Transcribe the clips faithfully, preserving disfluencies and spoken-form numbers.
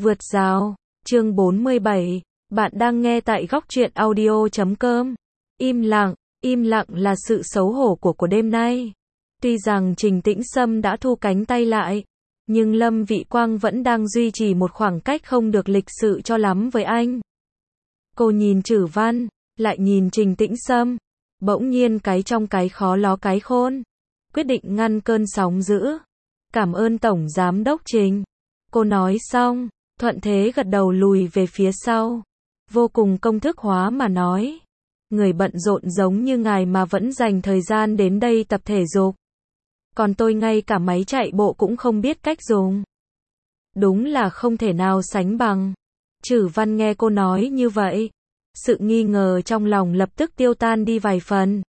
Vượt rào, chương bốn mươi bảy, bạn đang nghe tại góc truyện audio chấm com. Im lặng, im lặng là sự xấu hổ của của đêm nay. Tuy rằng Trình Tĩnh Sâm đã thu cánh tay lại, nhưng Lâm Vị Quang vẫn đang duy trì một khoảng cách không được lịch sự cho lắm với anh. Cô nhìn Trử Văn, lại nhìn Trình Tĩnh Sâm, bỗng nhiên cái trong cái khó ló cái khôn, quyết định ngăn cơn sóng dữ. Cảm ơn Tổng Giám đốc Trình. Cô nói xong, thuận thế gật đầu lùi về phía sau. Vô cùng công thức hóa mà nói. Người bận rộn giống như ngài mà vẫn dành thời gian đến đây tập thể dục. Còn tôi ngay cả máy chạy bộ cũng không biết cách dùng. Đúng là không thể nào sánh bằng. Trử Văn nghe cô nói như vậy, sự nghi ngờ trong lòng lập tức tiêu tan đi vài phần.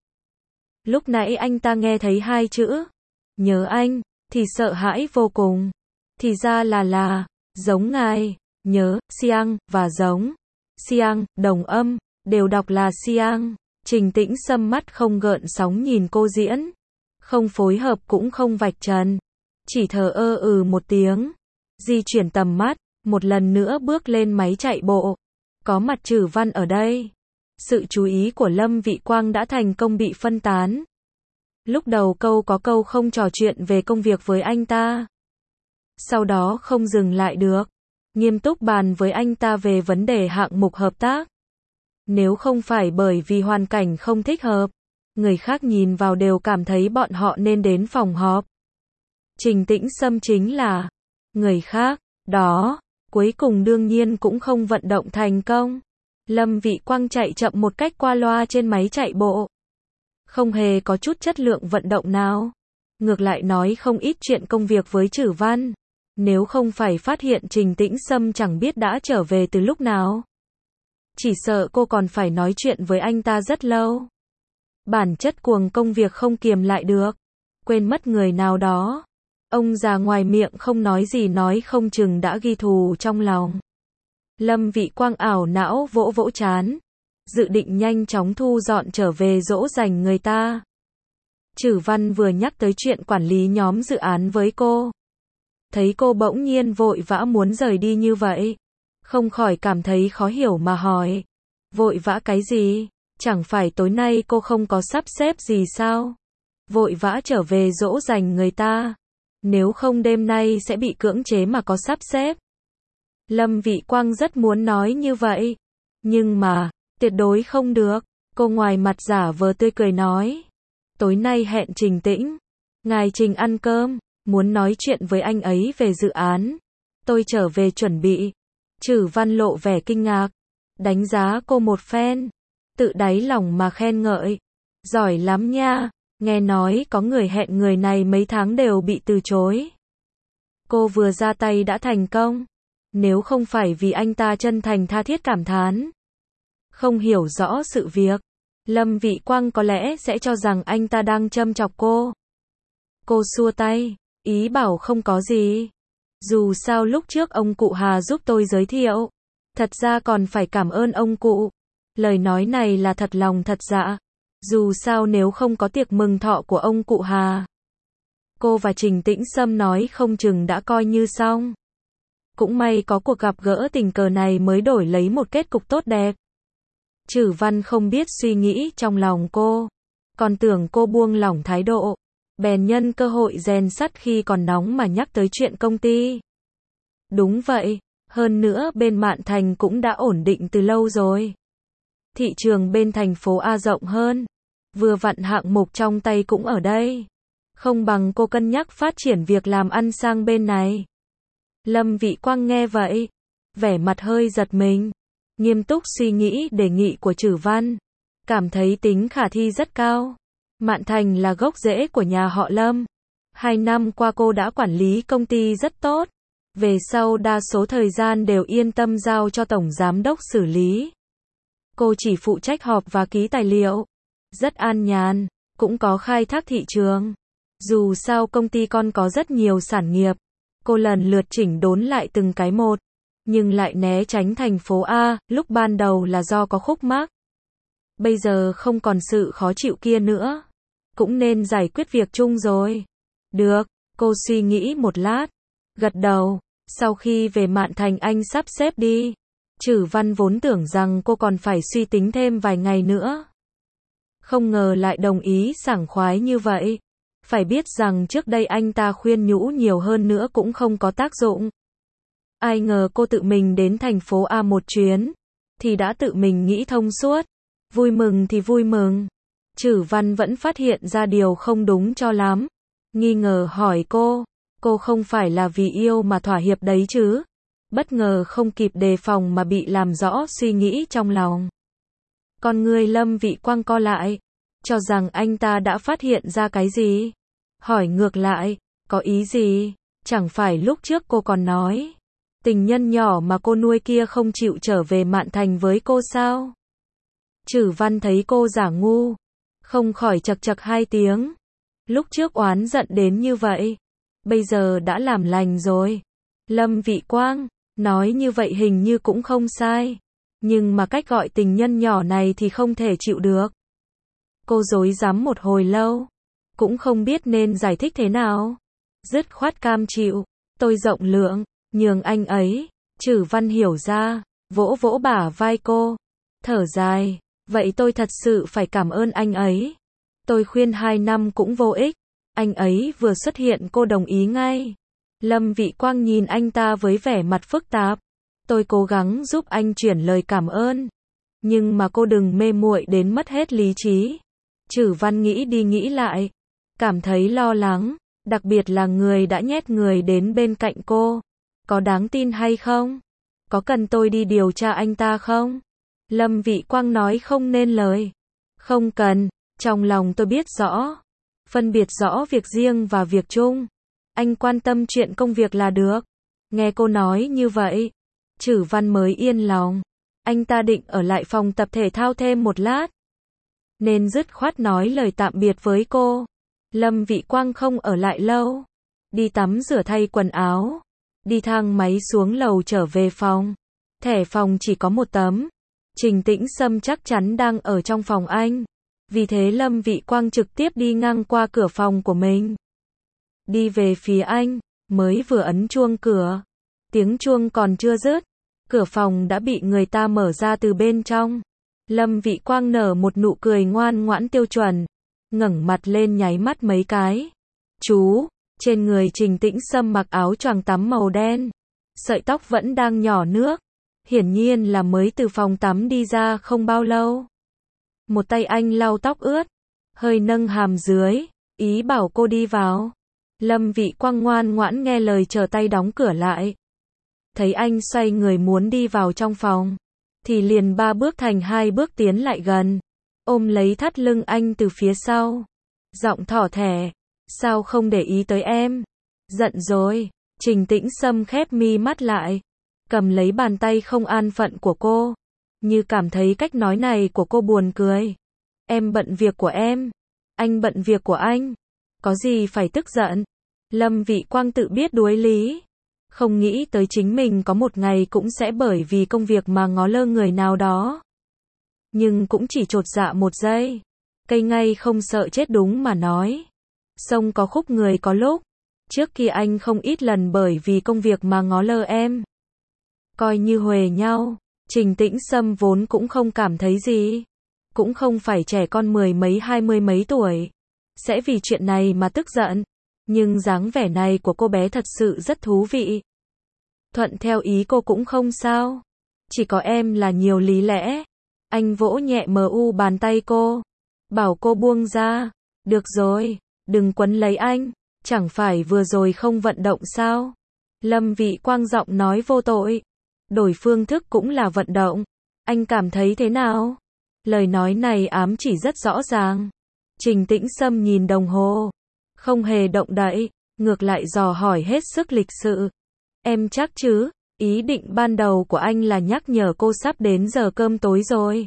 Lúc nãy anh ta nghe thấy hai chữ nhớ anh, thì sợ hãi vô cùng. Thì ra là là, giống ngài, nhớ, Siang, và giống, Siang, đồng âm, đều đọc là Siang. Trình Tĩnh Sâm mắt không gợn sóng nhìn cô diễn, không phối hợp cũng không vạch trần, chỉ thờ ơ ừ một tiếng, di chuyển tầm mắt, một lần nữa bước lên máy chạy bộ. Có mặt Trử Văn ở đây, sự chú ý của Lâm Vị Quang đã thành công bị phân tán. Lúc đầu câu có câu không trò chuyện về công việc với anh ta. Sau đó không dừng lại được, nghiêm túc bàn với anh ta về vấn đề hạng mục hợp tác. Nếu không phải bởi vì hoàn cảnh không thích hợp, người khác nhìn vào đều cảm thấy bọn họ nên đến phòng họp. Trình Tĩnh Sâm chính là người khác, đó, cuối cùng đương nhiên cũng không vận động thành công. Lâm Vị Quang chạy chậm một cách qua loa trên máy chạy bộ. Không hề có chút chất lượng vận động nào. Ngược lại nói không ít chuyện công việc với Trử Văn. Nếu không phải phát hiện Trình Tĩnh Sâm chẳng biết đã trở về từ lúc nào. Chỉ sợ cô còn phải nói chuyện với anh ta rất lâu. Bản chất cuồng công việc không kiềm lại được. Quên mất người nào đó. Ông già ngoài miệng không nói gì nói không chừng đã ghi thù trong lòng. Lâm Vị Quang ảo não vỗ vỗ trán, dự định nhanh chóng thu dọn trở về dỗ dành người ta. Trử Văn vừa nhắc tới chuyện quản lý nhóm dự án với cô. Thấy cô bỗng nhiên vội vã muốn rời đi như vậy, không khỏi cảm thấy khó hiểu mà hỏi. Vội vã cái gì? Chẳng phải tối nay cô không có sắp xếp gì sao? Vội vã trở về dỗ dành người ta. Nếu không đêm nay sẽ bị cưỡng chế mà có sắp xếp. Lâm Vị Quang rất muốn nói như vậy. Nhưng mà, tuyệt đối không được. Cô ngoài mặt giả vờ tươi cười nói. Tối nay hẹn Trình Tĩnh. Ngài Trình ăn cơm. Muốn nói chuyện với anh ấy về dự án. Tôi trở về chuẩn bị. Trử Văn lộ vẻ kinh ngạc. Đánh giá cô một phen. Tự đáy lòng mà khen ngợi. Giỏi lắm nha. Nghe nói có người hẹn người này mấy tháng đều bị từ chối. Cô vừa ra tay đã thành công. Nếu không phải vì anh ta chân thành tha thiết cảm thán, không hiểu rõ sự việc, Lâm Vị Quang có lẽ sẽ cho rằng anh ta đang châm chọc cô. Cô xua tay, ý bảo không có gì. Dù sao lúc trước ông cụ Hà giúp tôi giới thiệu. Thật ra còn phải cảm ơn ông cụ. Lời nói này là thật lòng thật dạ. Dù sao nếu không có tiệc mừng thọ của ông cụ Hà, cô và Trình Tĩnh Sâm nói không chừng đã coi như xong. Cũng may có cuộc gặp gỡ tình cờ này mới đổi lấy một kết cục tốt đẹp. Trử Văn không biết suy nghĩ trong lòng cô, còn tưởng cô buông lỏng thái độ, bèn nhân cơ hội rèn sắt khi còn nóng mà nhắc tới chuyện công ty. Đúng vậy, hơn nữa bên Mạn Thành cũng đã ổn định từ lâu rồi. Thị trường bên thành phố A rộng hơn, vừa vặn hạng mục trong tay cũng ở đây. Không bằng cô cân nhắc phát triển việc làm ăn sang bên này. Lâm Vị Quang nghe vậy, vẻ mặt hơi giật mình, nghiêm túc suy nghĩ đề nghị của Trử Văn, cảm thấy tính khả thi rất cao. Mạn Thành là gốc rễ của nhà họ Lâm. Hai năm qua cô đã quản lý công ty rất tốt. Về sau đa số thời gian đều yên tâm giao cho Tổng Giám đốc xử lý. Cô chỉ phụ trách họp và ký tài liệu. Rất an nhàn, cũng có khai thác thị trường. Dù sao công ty con có rất nhiều sản nghiệp. Cô lần lượt chỉnh đốn lại từng cái một. Nhưng lại né tránh thành phố A, lúc ban đầu là do có khúc mắc. Bây giờ không còn sự khó chịu kia nữa. Cũng nên giải quyết việc chung rồi. Được, cô suy nghĩ một lát. Gật đầu. Sau khi về Mạn Thành anh sắp xếp đi. Trử Văn vốn tưởng rằng cô còn phải suy tính thêm vài ngày nữa. Không ngờ lại đồng ý sảng khoái như vậy. Phải biết rằng trước đây anh ta khuyên nhủ nhiều hơn nữa cũng không có tác dụng. Ai ngờ cô tự mình đến thành phố A một chuyến, thì đã tự mình nghĩ thông suốt. Vui mừng thì vui mừng. Trử Văn vẫn phát hiện ra điều không đúng cho lắm. Nghi ngờ hỏi cô, cô không phải là vì yêu mà thỏa hiệp đấy chứ? Bất ngờ không kịp đề phòng mà bị làm rõ suy nghĩ trong lòng. Con người Lâm Vị Quang co lại, cho rằng anh ta đã phát hiện ra cái gì. Hỏi ngược lại, có ý gì? Chẳng phải lúc trước cô còn nói, tình nhân nhỏ mà cô nuôi kia không chịu trở về Mạn Thành với cô sao? Trử Văn thấy cô giả ngu, không khỏi chật chật hai tiếng. Lúc trước oán giận đến như vậy, bây giờ đã làm lành rồi. Lâm Vị Quang, nói như vậy hình như cũng không sai. Nhưng mà cách gọi tình nhân nhỏ này thì không thể chịu được. Cô rối rắm một hồi lâu, cũng không biết nên giải thích thế nào. Dứt khoát cam chịu, tôi rộng lượng, nhường anh ấy. Trử Văn hiểu ra, vỗ vỗ bả vai cô, thở dài, vậy tôi thật sự phải cảm ơn anh ấy. Tôi khuyên hai năm cũng vô ích, anh ấy vừa xuất hiện cô đồng ý ngay. Lâm Vị Quang nhìn anh ta với vẻ mặt phức tạp. Tôi cố gắng giúp anh chuyển lời cảm ơn, nhưng mà cô đừng mê muội đến mất hết lý trí. Trử Văn nghĩ đi nghĩ lại, cảm thấy lo lắng, đặc biệt là người đã nhét người đến bên cạnh cô. Có đáng tin hay không? Có cần tôi đi điều tra anh ta không? Lâm Vị Quang nói không nên lời. Không cần, trong lòng tôi biết rõ. Phân biệt rõ việc riêng và việc chung. Anh quan tâm chuyện công việc là được. Nghe cô nói như vậy, Trử Văn mới yên lòng. Anh ta định ở lại phòng tập thể thao thêm một lát, nên dứt khoát nói lời tạm biệt với cô. Lâm Vị Quang không ở lại lâu. Đi tắm rửa thay quần áo, đi thang máy xuống lầu trở về phòng. Thẻ phòng chỉ có một tấm. Trình Tĩnh Sâm chắc chắn đang ở trong phòng anh. Vì thế Lâm Vị Quang trực tiếp đi ngang qua cửa phòng của mình. Đi về phía anh, mới vừa ấn chuông cửa. Tiếng chuông còn chưa dứt, cửa phòng đã bị người ta mở ra từ bên trong. Lâm Vị Quang nở một nụ cười ngoan ngoãn tiêu chuẩn, ngẩng mặt lên nháy mắt mấy cái. Chú, trên người Trình Tĩnh Sâm mặc áo choàng tắm màu đen, sợi tóc vẫn đang nhỏ nước, hiển nhiên là mới từ phòng tắm đi ra không bao lâu. Một tay anh lau tóc ướt, hơi nâng hàm dưới, ý bảo cô đi vào. Lâm Vị Quang ngoan ngoãn nghe lời trở tay đóng cửa lại. Thấy anh xoay người muốn đi vào trong phòng, thì liền ba bước thành hai bước tiến lại gần, ôm lấy thắt lưng anh từ phía sau. Giọng thỏ thẻ, sao không để ý tới em? Giận rồi. Trình Tĩnh Sâm khép mi mắt lại, cầm lấy bàn tay không an phận của cô, như cảm thấy cách nói này của cô buồn cười. Em bận việc của em, anh bận việc của anh, có gì phải tức giận? Lâm Vị Quang tự biết đuối lý, không nghĩ tới chính mình có một ngày cũng sẽ bởi vì công việc mà ngó lơ người nào đó. Nhưng cũng chỉ chột dạ một giây. Cây ngay không sợ chết đúng mà nói. Sông có khúc người có lúc. Trước kia anh không ít lần bởi vì công việc mà ngó lơ em. Coi như huề nhau. Trình Tĩnh Sâm vốn cũng không cảm thấy gì. Cũng không phải trẻ con mười mấy hai mươi mấy tuổi. Sẽ vì chuyện này mà tức giận. Nhưng dáng vẻ này của cô bé thật sự rất thú vị. Thuận theo ý cô cũng không sao. Chỉ có em là nhiều lý lẽ. Anh vỗ nhẹ mờ u bàn tay cô, bảo cô buông ra. Được rồi, đừng quấn lấy anh. Chẳng phải vừa rồi không vận động sao? Lâm Vị Quang giọng nói vô tội. Đổi phương thức cũng là vận động. Anh cảm thấy thế nào? Lời nói này ám chỉ rất rõ ràng. Trình Tĩnh Sâm nhìn đồng hồ, không hề động đậy, ngược lại dò hỏi hết sức lịch sự. Em chắc chứ? Ý định ban đầu của anh là nhắc nhở cô sắp đến giờ cơm tối rồi.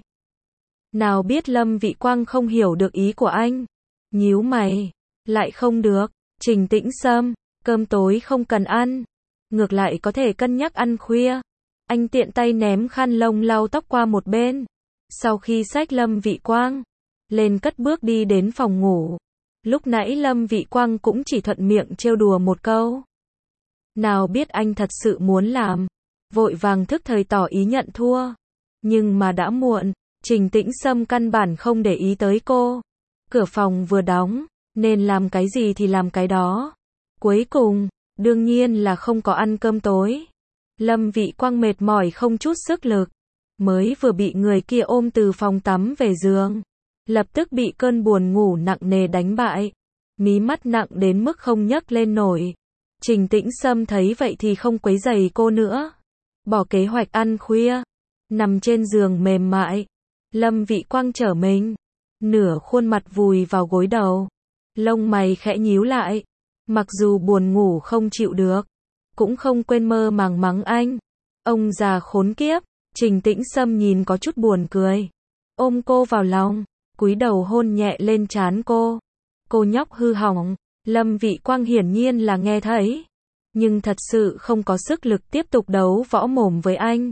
Nào biết Lâm Vị Quang không hiểu được ý của anh. Nhíu mày, lại không được. Trình Tĩnh Sâm, cơm tối không cần ăn. Ngược lại có thể cân nhắc ăn khuya. Anh tiện tay ném khăn lông lau tóc qua một bên. Sau khi xách Lâm Vị Quang lên cất bước đi đến phòng ngủ. Lúc nãy Lâm Vị Quang cũng chỉ thuận miệng trêu đùa một câu. Nào biết anh thật sự muốn làm. Vội vàng thức thời tỏ ý nhận thua. Nhưng mà đã muộn, Trình Tĩnh Sâm căn bản không để ý tới cô. Cửa phòng vừa đóng, nên làm cái gì thì làm cái đó. Cuối cùng, đương nhiên là không có ăn cơm tối. Lâm Vị Quang mệt mỏi không chút sức lực. Mới vừa bị người kia ôm từ phòng tắm về giường. Lập tức bị cơn buồn ngủ nặng nề đánh bại. Mí mắt nặng đến mức không nhấc lên nổi. Trình Tĩnh Sâm thấy vậy thì không quấy rầy cô nữa. Bỏ kế hoạch ăn khuya. Nằm trên giường mềm mại. Lâm Vị Quang trở mình. Nửa khuôn mặt vùi vào gối đầu. Lông mày khẽ nhíu lại. Mặc dù buồn ngủ không chịu được. Cũng không quên mơ màng mắng anh. Ông già khốn kiếp. Trình Tĩnh Sâm nhìn có chút buồn cười. Ôm cô vào lòng. Cúi đầu hôn nhẹ lên trán cô. Cô nhóc hư hỏng. Lâm Vị Quang hiển nhiên là nghe thấy. Nhưng thật sự không có sức lực tiếp tục đấu võ mồm với anh.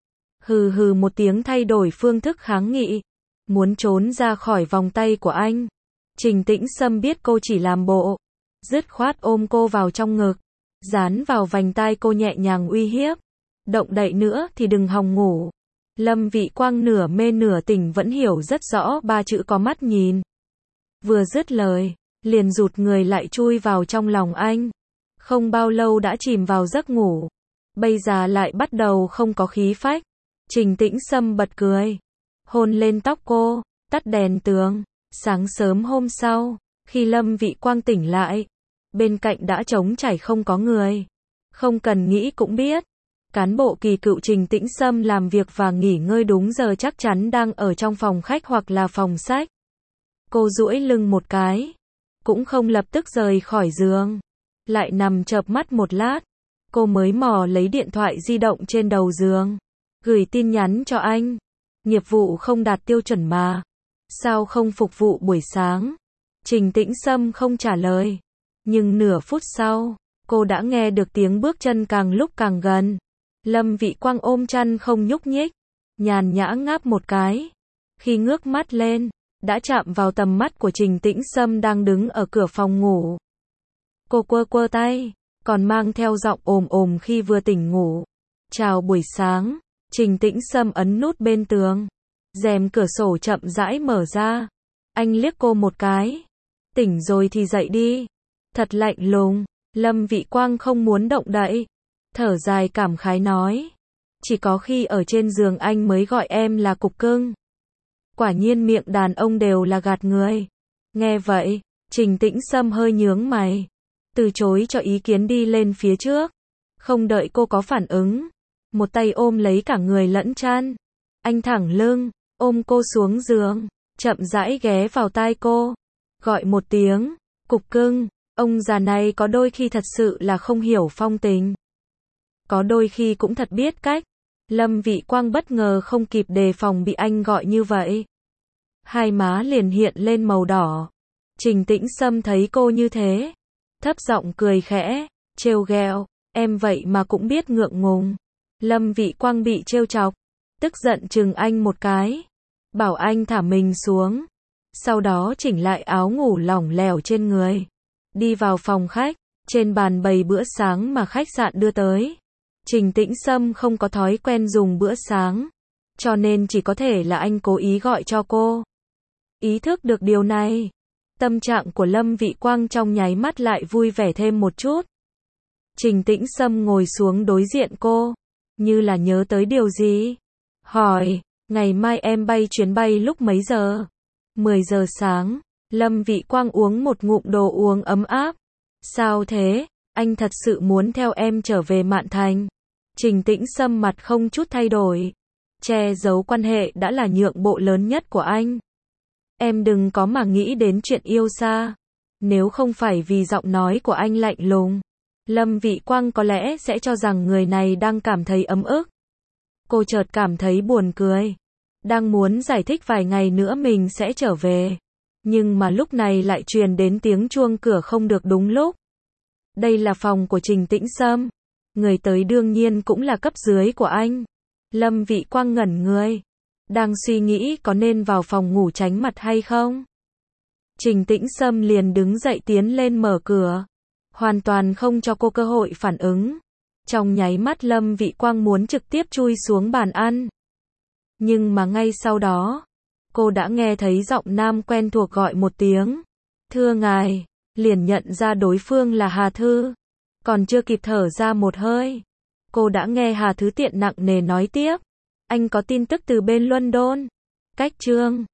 Hừ hừ một tiếng thay đổi phương thức kháng nghị. Muốn trốn ra khỏi vòng tay của anh. Trình Tĩnh Sâm biết cô chỉ làm bộ. Dứt khoát ôm cô vào trong ngực. Dán vào vành tai cô nhẹ nhàng uy hiếp. Động đậy nữa thì đừng hòng ngủ. Lâm Vị Quang nửa mê nửa tỉnh vẫn hiểu rất rõ ba chữ có mắt nhìn. Vừa dứt lời, liền rụt người lại chui vào trong lòng anh. Không bao lâu đã chìm vào giấc ngủ. Bây giờ lại bắt đầu không có khí phách. Trình Tĩnh Sâm bật cười. Hôn lên tóc cô, tắt đèn tường. Sáng sớm hôm sau, khi Lâm Vị Quang tỉnh lại, bên cạnh đã trống trải không có người. Không cần nghĩ cũng biết. Cán bộ kỳ cựu Trình Tĩnh Sâm làm việc và nghỉ ngơi đúng giờ chắc chắn đang ở trong phòng khách hoặc là phòng sách. Cô duỗi lưng một cái. Cũng không lập tức rời khỏi giường. Lại nằm chợp mắt một lát. Cô mới mò lấy điện thoại di động trên đầu giường. Gửi tin nhắn cho anh. Nghiệp vụ không đạt tiêu chuẩn mà. Sao không phục vụ buổi sáng? Trình Tĩnh Sâm không trả lời. Nhưng nửa phút sau, cô đã nghe được tiếng bước chân càng lúc càng gần. Lâm Vị Quang ôm chăn không nhúc nhích. Nhàn nhã ngáp một cái. Khi ngước mắt lên, đã chạm vào tầm mắt của Trình Tĩnh Sâm đang đứng ở cửa phòng ngủ. Cô quơ quơ tay, còn mang theo giọng ồm ồm khi vừa tỉnh ngủ. Chào buổi sáng. Trình Tĩnh Sâm ấn nút bên tường. Rèm cửa sổ chậm rãi mở ra. Anh liếc cô một cái. Tỉnh rồi thì dậy đi. Thật lạnh lùng. Lâm Vị Quang không muốn động đậy. Thở dài cảm khái nói. Chỉ có khi ở trên giường anh mới gọi em là cục cưng. Quả nhiên miệng đàn ông đều là gạt người. Nghe vậy, Trình Tĩnh Sâm hơi nhướng mày. Từ chối cho ý kiến đi lên phía trước. Không đợi cô có phản ứng. Một tay ôm lấy cả người lẫn chăn. Anh thẳng lưng, ôm cô xuống giường. Chậm rãi ghé vào tai cô. Gọi một tiếng, cục cưng. Ông già này có đôi khi thật sự là không hiểu phong tình. Có đôi khi cũng thật biết cách. Lâm Vị Quang bất ngờ không kịp đề phòng bị anh gọi như vậy. Hai má liền hiện lên màu đỏ. Trình Tĩnh Sâm thấy cô như thế. Thấp giọng cười khẽ, trêu ghẹo. Em vậy mà cũng biết ngượng ngùng. Lâm Vị Quang bị trêu chọc. Tức giận chừng anh một cái. Bảo anh thả mình xuống. Sau đó chỉnh lại áo ngủ lỏng lẻo trên người. Đi vào phòng khách. Trên bàn bày bữa sáng mà khách sạn đưa tới. Trình Tĩnh Sâm không có thói quen dùng bữa sáng. Cho nên chỉ có thể là anh cố ý gọi cho cô. Ý thức được điều này. Tâm trạng của Lâm Vị Quang trong nháy mắt lại vui vẻ thêm một chút. Trình Tĩnh Sâm ngồi xuống đối diện cô. Như là nhớ tới điều gì. Hỏi, ngày mai em bay chuyến bay lúc mấy giờ? mười giờ sáng. Lâm Vị Quang uống một ngụm đồ uống ấm áp. Sao thế? Anh thật sự muốn theo em trở về Mạn Thành. Trình Tĩnh Sâm mặt không chút thay đổi. Che giấu quan hệ đã là nhượng bộ lớn nhất của anh. Em đừng có mà nghĩ đến chuyện yêu xa. Nếu không phải vì giọng nói của anh lạnh lùng, Lâm Vị Quang có lẽ sẽ cho rằng người này đang cảm thấy ấm ức. Cô chợt cảm thấy buồn cười. Đang muốn giải thích vài ngày nữa mình sẽ trở về. Nhưng mà lúc này lại truyền đến tiếng chuông cửa không được đúng lúc. Đây là phòng của Trình Tĩnh Sâm. Người tới đương nhiên cũng là cấp dưới của anh. Lâm Vị Quang ngẩn người. Đang suy nghĩ có nên vào phòng ngủ tránh mặt hay không. Trình Tĩnh Sâm liền đứng dậy tiến lên mở cửa. hoàn toàn không cho cô cơ hội phản ứng. Trong nháy mắt Lâm Vị Quang muốn trực tiếp chui xuống bàn ăn. Nhưng mà ngay sau đó, cô đã nghe thấy giọng nam quen thuộc gọi một tiếng. Thưa ngài, liền nhận ra đối phương là Hà Thư. Còn chưa kịp thở ra một hơi, cô đã nghe Hà Thứ Tiện nặng nề nói tiếp. Anh có tin tức từ bên London. Cách Trương